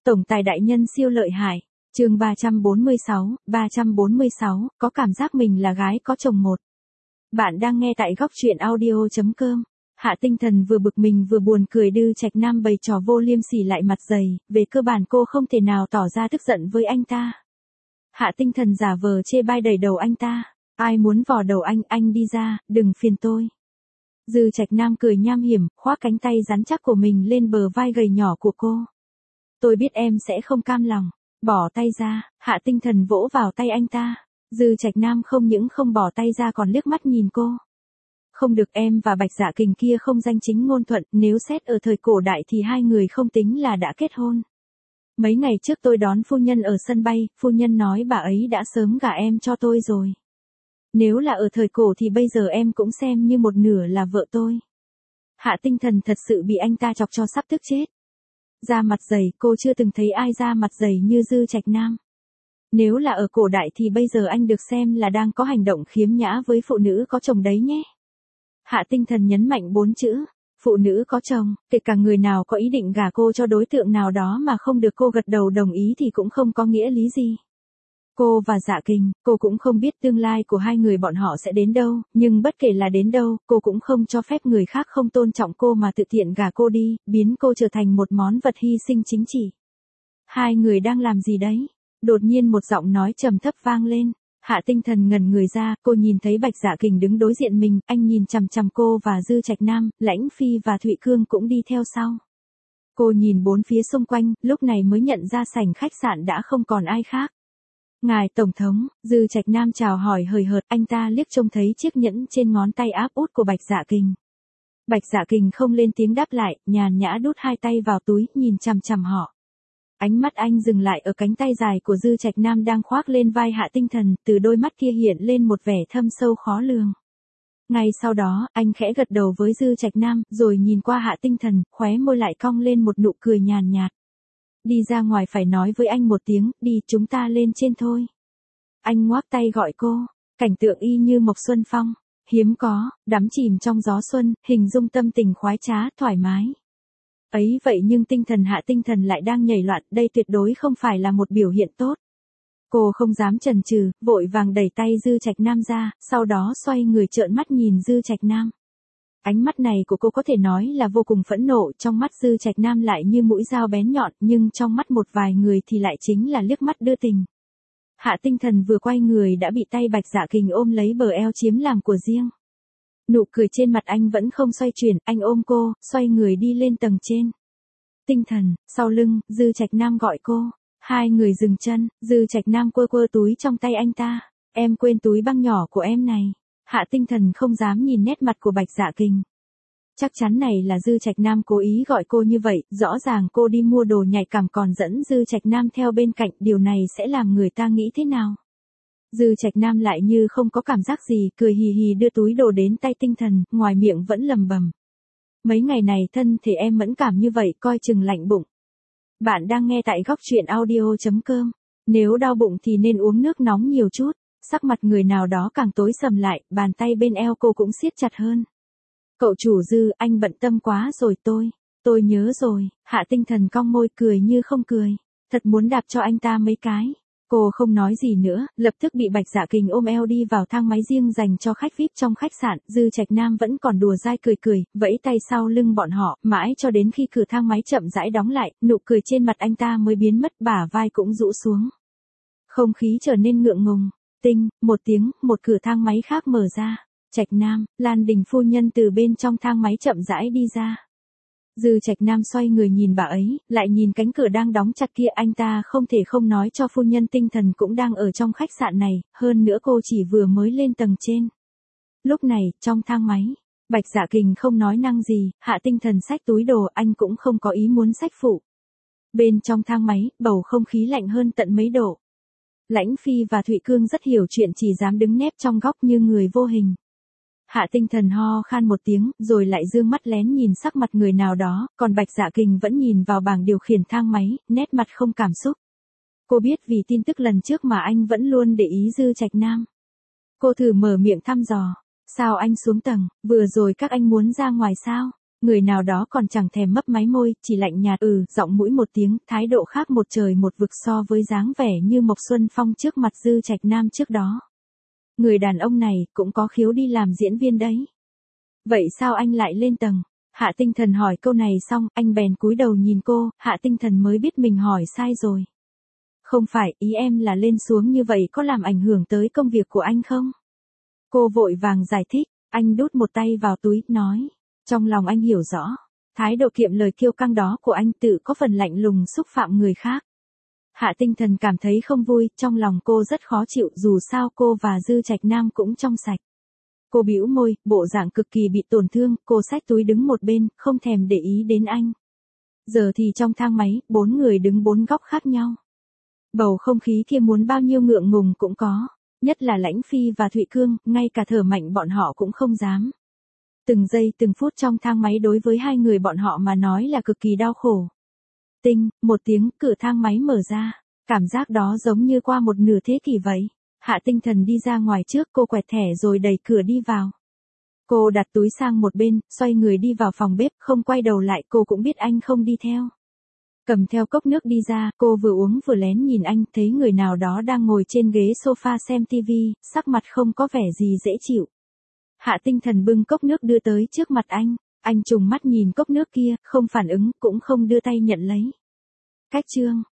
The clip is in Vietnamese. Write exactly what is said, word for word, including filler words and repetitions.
Tổng tài đại nhân siêu lợi hại. Chương ba trăm bốn mươi sáu, ba trăm bốn mươi sáu, có cảm giác mình là gái có chồng một. Bạn đang nghe tại góc truyện audio chấm com. Hạ Tinh Thần vừa bực mình vừa buồn cười Dư Trạch Nam bày trò vô liêm sỉ lại mặt dày, về cơ bản cô không thể nào tỏ ra tức giận với anh ta. Hạ Tinh Thần giả vờ chê bai đẩy đầu anh ta, ai muốn vò đầu anh, anh đi ra, đừng phiền tôi. Dư Trạch Nam cười nham hiểm, khoác cánh tay rắn chắc của mình lên bờ vai gầy nhỏ của cô. Tôi biết em sẽ không cam lòng, bỏ tay ra. Hạ Tinh Thần vỗ vào tay anh ta. Dư Trạch Nam không những không bỏ tay ra còn liếc mắt nhìn cô. Không được, em và Bạch Dạ Kình kia không danh chính ngôn thuận, nếu xét ở thời cổ đại thì hai người không tính là đã kết hôn. Mấy ngày trước tôi đón phu nhân ở sân bay, phu nhân nói bà ấy đã sớm gả em cho tôi rồi. Nếu là ở thời cổ thì bây giờ em cũng xem như một nửa là vợ tôi. Hạ Tinh Thần thật sự bị anh ta chọc cho sắp tức chết. Da mặt dày, cô chưa từng thấy ai da mặt dày như Dư Trạch Nam. Nếu là ở cổ đại thì bây giờ anh được xem là đang có hành động khiếm nhã với phụ nữ có chồng đấy nhé. Hạ Tinh Thần nhấn mạnh bốn chữ, phụ nữ có chồng, kể cả người nào có ý định gả cô cho đối tượng nào đó mà không được cô gật đầu đồng ý thì cũng không có nghĩa lý gì. Cô và Dạ Kình, cô cũng không biết tương lai của hai người bọn họ sẽ đến đâu, nhưng bất kể là đến đâu, cô cũng không cho phép người khác không tôn trọng cô mà tự tiện gả cô đi, biến cô trở thành một món vật hy sinh chính trị. Hai người đang làm gì đấy? Đột nhiên một giọng nói trầm thấp vang lên. Hạ Tinh Thần ngẩn người ra, cô nhìn thấy Bạch Dạ Kình đứng đối diện mình, anh nhìn chằm chằm cô và Dư Trạch Nam, Lãnh Phi và Thụy Cương cũng đi theo sau. Cô nhìn bốn phía xung quanh, lúc này mới nhận ra sảnh khách sạn đã không còn ai khác. Ngài Tổng thống, Dư Trạch Nam chào hỏi hời hợt, anh ta liếc trông thấy chiếc nhẫn trên ngón tay áp út của Bạch Dạ Kình. Bạch Dạ Kình không lên tiếng đáp lại, nhàn nhã đút hai tay vào túi, nhìn chằm chằm họ. Ánh mắt anh dừng lại ở cánh tay dài của Dư Trạch Nam đang khoác lên vai Hạ Tinh Thần, từ đôi mắt kia hiện lên một vẻ thâm sâu khó lường. Ngay sau đó, anh khẽ gật đầu với Dư Trạch Nam, rồi nhìn qua Hạ Tinh Thần, khóe môi lại cong lên một nụ cười nhàn nhạt. Đi ra ngoài phải nói với anh một tiếng, đi chúng ta lên trên thôi. Anh ngoác tay gọi cô, cảnh tượng y như Mộc Xuân Phong, hiếm có, đắm chìm trong gió xuân, hình dung tâm tình khoái trá, thoải mái. Ấy vậy nhưng tinh thần Hạ Tinh Thần lại đang nhảy loạn, đây tuyệt đối không phải là một biểu hiện tốt. Cô không dám chần chừ, vội vàng đẩy tay Dư Trạch Nam ra, sau đó xoay người trợn mắt nhìn Dư Trạch Nam. Ánh mắt này của cô có thể nói là vô cùng phẫn nộ, trong mắt Dư Trạch Nam lại như mũi dao bén nhọn, nhưng trong mắt một vài người thì lại chính là liếc mắt đưa tình. Hạ Tinh Thần vừa quay người đã bị tay Bạch Dạ Kình ôm lấy bờ eo chiếm làm của riêng. Nụ cười trên mặt anh vẫn không xoay chuyển, anh ôm cô, xoay người đi lên tầng trên. Tinh Thần, sau lưng, Dư Trạch Nam gọi cô. Hai người dừng chân, Dư Trạch Nam quơ quơ túi trong tay anh ta. Em quên túi băng nhỏ của em này. Hạ Tinh Thần không dám nhìn nét mặt của Bạch Dạ Kình. Chắc chắn này là Dư Trạch Nam cố ý gọi cô như vậy, rõ ràng cô đi mua đồ nhạy cảm còn dẫn Dư Trạch Nam theo bên cạnh, điều này sẽ làm người ta nghĩ thế nào? Dư Trạch Nam lại như không có cảm giác gì, cười hì hì đưa túi đồ đến tay Tinh Thần, ngoài miệng vẫn lầm bầm. Mấy ngày này thân thể em mẫn cảm như vậy, coi chừng lạnh bụng. Bạn đang nghe tại góc truyện audio chấm com. Nếu đau bụng thì nên uống nước nóng nhiều chút. Sắc mặt người nào đó càng tối sầm lại, bàn tay bên eo cô cũng siết chặt hơn. Cậu chủ Dư, anh bận tâm quá rồi tôi. Tôi nhớ rồi. Hạ Tinh Thần cong môi cười như không cười. Thật muốn đạp cho anh ta mấy cái. Cô không nói gì nữa, lập tức bị Bạch Dạ Kình ôm eo đi vào thang máy riêng dành cho khách vi ai pi trong khách sạn. Dư Trạch Nam vẫn còn đùa dai cười cười, vẫy tay sau lưng bọn họ, mãi cho đến khi cửa thang máy chậm rãi đóng lại, nụ cười trên mặt anh ta mới biến mất, bả vai cũng rũ xuống. Không khí trở nên ngượng ngùng. Tinh, một tiếng, một cửa thang máy khác mở ra. Trạch Nam, Lan Đình phu nhân từ bên trong thang máy chậm rãi đi ra. Dư Trạch Nam xoay người nhìn bà ấy, lại nhìn cánh cửa đang đóng chặt kia, anh ta không thể không nói cho phu nhân Tinh Thần cũng đang ở trong khách sạn này, hơn nữa cô chỉ vừa mới lên tầng trên. Lúc này, trong thang máy, Bạch Dạ Kình không nói năng gì, Hạ Tinh Thần xách túi đồ, anh cũng không có ý muốn xách phụ. Bên trong thang máy, bầu không khí lạnh hơn tận mấy độ. Lãnh Phi và Thụy Cương rất hiểu chuyện, chỉ dám đứng nép trong góc như người vô hình. Hạ Tinh Thần ho khan một tiếng, rồi lại dương mắt lén nhìn sắc mặt người nào đó, còn Bạch Dạ Kình vẫn nhìn vào bảng điều khiển thang máy, nét mặt không cảm xúc. Cô biết vì tin tức lần trước mà anh vẫn luôn để ý Dư Trạch Nam. Cô thử mở miệng thăm dò. Sao anh xuống tầng, vừa rồi các anh muốn ra ngoài sao? Người nào đó còn chẳng thèm mấp máy môi, chỉ lạnh nhạt ừ, giọng mũi một tiếng, thái độ khác một trời một vực so với dáng vẻ như Mộc Xuân Phong trước mặt Dư Trạch Nam trước đó. Người đàn ông này cũng có khiếu đi làm diễn viên đấy. Vậy sao anh lại lên tầng? Hạ Tinh Thần hỏi câu này xong, anh bèn cúi đầu nhìn cô, Hạ Tinh Thần mới biết mình hỏi sai rồi. Không phải, ý em là lên xuống như vậy có làm ảnh hưởng tới công việc của anh không? Cô vội vàng giải thích, anh đút một tay vào túi, nói. Trong lòng anh hiểu rõ, thái độ kiệm lời kiêu căng đó của anh tự có phần lạnh lùng xúc phạm người khác. Hạ Tinh Thần cảm thấy không vui, trong lòng cô rất khó chịu dù sao cô và Dư Trạch Nam cũng trong sạch. Cô bĩu môi, bộ dạng cực kỳ bị tổn thương, cô xách túi đứng một bên, không thèm để ý đến anh. Giờ thì trong thang máy, bốn người đứng bốn góc khác nhau. Bầu không khí kia muốn bao nhiêu ngượng ngùng cũng có, nhất là Lãnh Phi và Thụy Cương, ngay cả thở mạnh bọn họ cũng không dám. Từng giây từng phút trong thang máy đối với hai người bọn họ mà nói là cực kỳ đau khổ. Tinh, một tiếng, cửa thang máy mở ra, cảm giác đó giống như qua một nửa thế kỷ vậy. Hạ Tinh Thần đi ra ngoài trước, cô quẹt thẻ rồi đẩy cửa đi vào. Cô đặt túi sang một bên, xoay người đi vào phòng bếp, không quay đầu lại, cô cũng biết anh không đi theo. Cầm theo cốc nước đi ra, cô vừa uống vừa lén nhìn anh, thấy người nào đó đang ngồi trên ghế sofa xem tivi, sắc mặt không có vẻ gì dễ chịu. Hạ Tinh Thần bưng cốc nước đưa tới trước mặt anh, anh trùng mắt nhìn cốc nước kia, không phản ứng, cũng không đưa tay nhận lấy. Cách chương